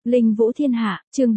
Linh Vũ Thiên Hạ, chương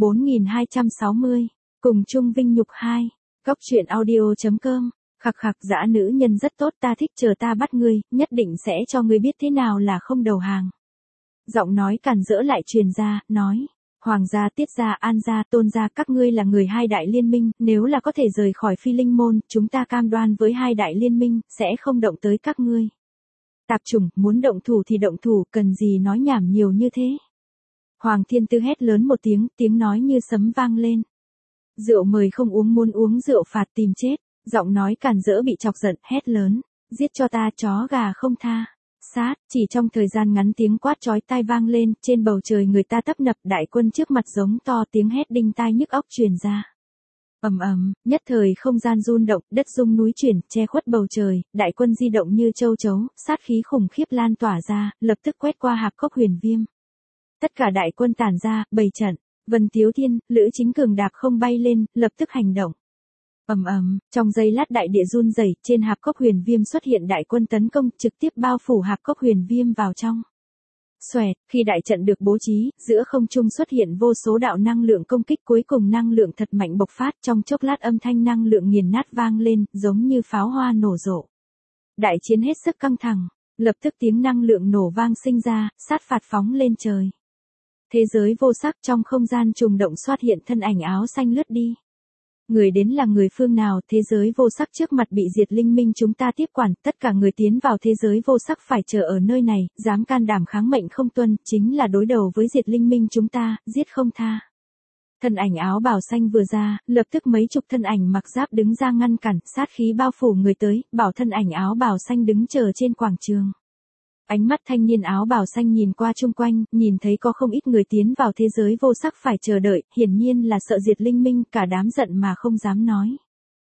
4260, cùng chung vinh nhục 2. Góc truyện audio.com. Khặc khặc, dã nữ nhân rất tốt, ta thích, chờ ta bắt ngươi, nhất định sẽ cho ngươi biết thế nào là không đầu hàng. Giọng nói càn rỡ lại truyền ra, nói: Hoàng gia, Tiết gia, An gia, Tôn gia, các ngươi là người hai đại liên minh, nếu là có thể rời khỏi Phi Linh môn, chúng ta cam đoan với hai đại liên minh, sẽ không động tới các ngươi. Tạp chủng, muốn động thủ thì động thủ, cần gì nói nhảm nhiều như thế. Hoàng Thiên Tư hét lớn một tiếng, tiếng nói như sấm vang lên. Rượu mời không uống, muốn uống rượu phạt tìm chết. Giọng nói càn rỡ bị chọc giận, hét lớn: Giết cho ta, chó gà không tha. Sát, chỉ trong thời gian ngắn tiếng quát chói tai vang lên, trên bầu trời người ta tấp nập, đại quân trước mặt giống to, tiếng hét đinh tai nhức óc truyền ra. Ầm ầm, nhất thời không gian rung động, đất rung núi chuyển, che khuất bầu trời, đại quân di động như châu chấu, sát khí khủng khiếp lan tỏa ra, lập tức quét qua Hạp Cốc Huyền Viêm. Tất cả đại quân tản ra, bày trận. Vân Tiếu Thiên, Lữ Chính Cường đạp không bay lên, lập tức hành động. Ầm ầm, trong giây lát đại địa run rẩy, trên Hạp Cốc Huyền Viêm xuất hiện đại quân tấn công, trực tiếp bao phủ Hạp Cốc Huyền Viêm vào trong. Xoẹt, khi đại trận được bố trí, giữa không trung xuất hiện vô số đạo năng lượng công kích, cuối cùng năng lượng thật mạnh bộc phát, trong chốc lát âm thanh năng lượng nghiền nát vang lên, giống như pháo hoa nổ rộ. Đại chiến hết sức căng thẳng, lập tức tiếng năng lượng nổ vang sinh ra, sát phạt phóng lên trời. Thế giới vô sắc, trong không gian trùng động xuất hiện thân ảnh áo xanh lướt đi. Người đến là người phương nào? Thế giới vô sắc trước mặt bị diệt linh minh chúng ta tiếp quản, tất cả người tiến vào thế giới vô sắc phải chờ ở nơi này, dám can đảm kháng mệnh không tuân, chính là đối đầu với diệt linh minh chúng ta, giết không tha. Thân ảnh áo bào xanh vừa ra, lập tức mấy chục thân ảnh mặc giáp đứng ra ngăn cản, sát khí bao phủ người tới, bảo thân ảnh áo bào xanh đứng chờ trên quảng trường. Ánh mắt thanh niên áo bào xanh nhìn qua chung quanh, nhìn thấy có không ít người tiến vào thế giới vô sắc phải chờ đợi, hiển nhiên là sợ diệt linh minh, cả đám giận mà không dám nói.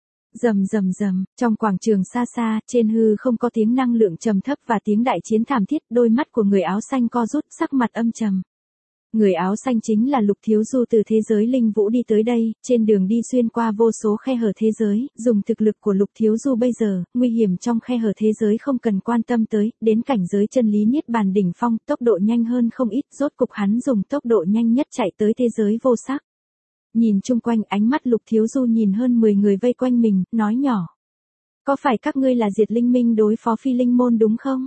Rầm rầm rầm, trong quảng trường xa xa, trên hư không có tiếng năng lượng trầm thấp và tiếng đại chiến thảm thiết, đôi mắt của người áo xanh co rút, sắc mặt âm trầm. Người áo xanh chính là Lục Thiếu Du từ thế giới linh vũ đi tới đây, trên đường đi xuyên qua vô số khe hở thế giới, dùng thực lực của Lục Thiếu Du bây giờ, nguy hiểm trong khe hở thế giới không cần quan tâm tới, đến cảnh giới chân lý niết bàn đỉnh phong, tốc độ nhanh hơn không ít, rốt cục hắn dùng tốc độ nhanh nhất chạy tới thế giới vô sắc. Nhìn chung quanh, ánh mắt Lục Thiếu Du nhìn hơn 10 người vây quanh mình, nói nhỏ: Có phải các ngươi là diệt linh minh đối phó Phi Linh môn đúng không?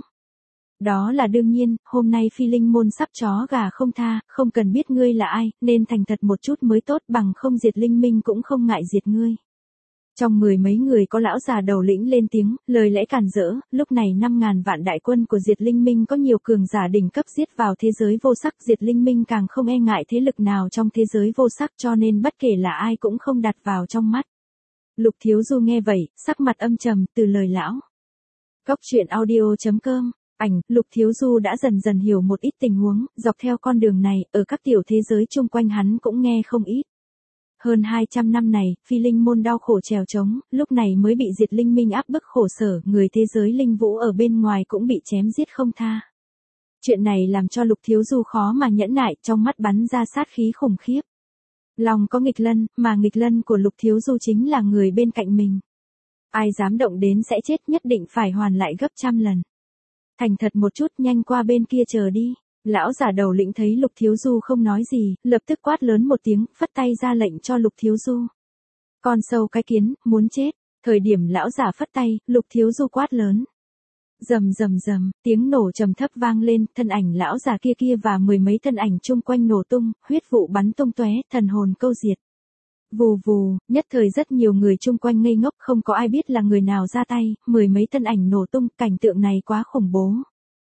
Đó là đương nhiên, hôm nay Phi Linh môn sắp chó gà không tha, không cần biết ngươi là ai, nên thành thật một chút mới tốt, bằng không diệt linh minh cũng không ngại diệt ngươi. Trong 10 mấy người có lão già đầu lĩnh lên tiếng, lời lẽ càn rỡ, lúc này 5.000 vạn đại quân của diệt linh minh có nhiều cường giả đỉnh cấp giết vào thế giới vô sắc, diệt linh minh càng không e ngại thế lực nào trong thế giới vô sắc, cho nên bất kể là ai cũng không đặt vào trong mắt. Lục Thiếu Du nghe vậy, sắc mặt âm trầm, từ lời lão. Góc truyện audio.com. Lục Thiếu Du đã dần dần hiểu một ít tình huống, dọc theo con đường này, ở các tiểu thế giới chung quanh hắn cũng nghe không ít. Hơn 200 năm này, Phi Linh môn đau khổ trèo trống, lúc này mới bị diệt linh minh áp bức khổ sở, người thế giới linh vũ ở bên ngoài cũng bị chém giết không tha. Chuyện này làm cho Lục Thiếu Du khó mà nhẫn nại, trong mắt bắn ra sát khí khủng khiếp. Lòng có nghịch lân, mà nghịch lân của Lục Thiếu Du chính là người bên cạnh mình. Ai dám động đến sẽ chết, nhất định phải hoàn lại gấp trăm lần. Thành thật một chút, nhanh qua bên kia chờ đi. Lão giả đầu lĩnh thấy Lục Thiếu Du không nói gì, lập tức quát lớn một tiếng, phất tay ra lệnh cho Lục Thiếu Du. Con sâu cái kiến, muốn chết. Thời điểm lão giả phất tay, Lục Thiếu Du quát lớn. Rầm rầm rầm, tiếng nổ trầm thấp vang lên, thân ảnh lão giả kia và 10 mấy thân ảnh chung quanh nổ tung, huyết vụ bắn tung tóe, thần hồn câu diệt. Vù vù, nhất thời rất nhiều người chung quanh ngây ngốc, không có ai biết là người nào ra tay, 10 mấy thân ảnh nổ tung, cảnh tượng này quá khủng bố.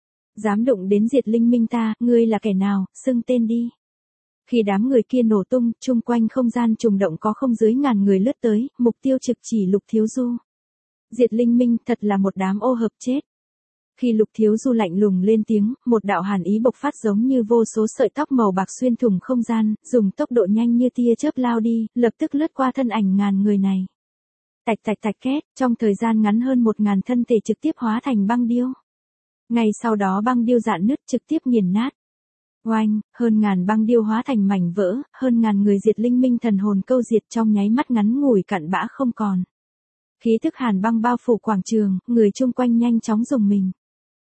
Dám đụng đến diệt linh minh ta, ngươi là kẻ nào, xưng tên đi. Khi đám người kia nổ tung, chung quanh không gian trùng động có không dưới ngàn người lướt tới, mục tiêu trực chỉ Lục Thiếu Du. Diệt linh minh thật là một đám ô hợp chết. Khi Lục Thiếu Du lạnh lùng lên tiếng, một đạo hàn ý bộc phát giống như vô số sợi tóc màu bạc xuyên thủng không gian, dùng tốc độ nhanh như tia chớp lao đi, lập tức lướt qua thân ảnh ngàn người này. Tạch tạch tạch két, trong thời gian ngắn hơn 1.000 thân thể trực tiếp hóa thành băng điêu. Ngay sau đó băng điêu rạn nứt trực tiếp nghiền nát. Oanh, hơn ngàn băng điêu hóa thành mảnh vỡ, hơn ngàn người diệt linh minh thần hồn câu diệt trong nháy mắt ngắn ngủi cặn bã không còn. Khí tức hàn băng bao phủ quảng trường, người chung quanh nhanh chóng rùng mình.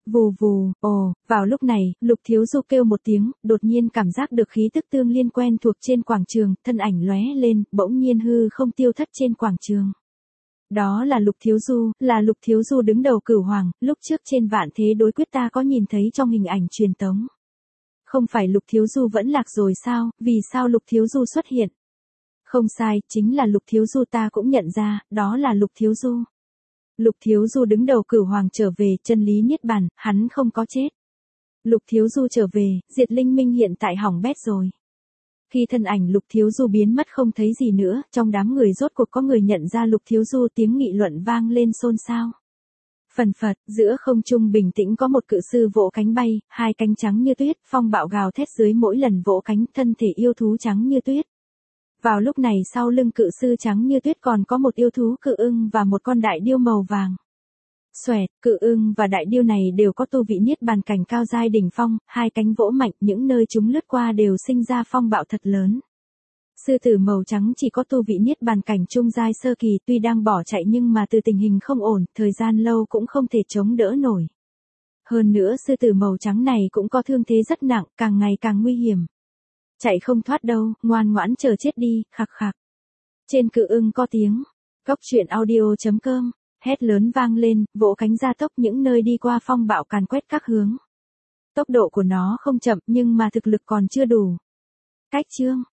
Vù vù, ồ, vào lúc này, Lục Thiếu Du kêu một tiếng, đột nhiên cảm giác được khí tức tương liên quen thuộc trên quảng trường, thân ảnh lóe lên, bỗng nhiên hư không tiêu thất trên quảng trường. Đó là Lục Thiếu Du đứng đầu Cửu Hoàng, lúc trước trên Vạn Thế Đối Quyết ta có nhìn thấy trong hình ảnh truyền tống. Không phải Lục Thiếu Du vẫn lạc rồi sao, vì sao Lục Thiếu Du xuất hiện? Không sai, chính là Lục Thiếu Du, ta cũng nhận ra, đó là Lục Thiếu Du. Lục Thiếu Du đứng đầu Cửu Hoàng trở về, chân lý niết bàn, hắn không có chết. Lục Thiếu Du trở về, Diệt Linh Minh hiện tại hỏng bét rồi. Khi thân ảnh Lục Thiếu Du biến mất không thấy gì nữa, trong đám người rốt cuộc có người nhận ra Lục Thiếu Du, tiếng nghị luận vang lên xôn xao. Phần phật, giữa không trung bình tĩnh có một cự sư vỗ cánh bay, hai cánh trắng như tuyết, phong bạo gào thét dưới mỗi lần vỗ cánh, thân thể yêu thú trắng như tuyết. Vào lúc này sau lưng cự sư trắng như tuyết còn có một yêu thú cự ưng và một con đại điêu màu vàng. Xoẹt, cự ưng và đại điêu này đều có tu vị niết bàn cảnh cao giai đỉnh phong, hai cánh vỗ mạnh, những nơi chúng lướt qua đều sinh ra phong bạo thật lớn. Sư tử màu trắng chỉ có tu vị niết bàn cảnh trung giai sơ kỳ, tuy đang bỏ chạy nhưng mà từ tình hình không ổn, thời gian lâu cũng không thể chống đỡ nổi. Hơn nữa sư tử màu trắng này cũng có thương thế rất nặng, càng ngày càng nguy hiểm. Chạy không thoát đâu, ngoan ngoãn chờ chết đi, khạc khạc. Trên cự ưng có tiếng. Góc truyện audio.com, hét lớn vang lên, vỗ cánh gia tốc, những nơi đi qua phong bạo càn quét các hướng. Tốc độ của nó không chậm nhưng mà thực lực còn chưa đủ. Cách chương.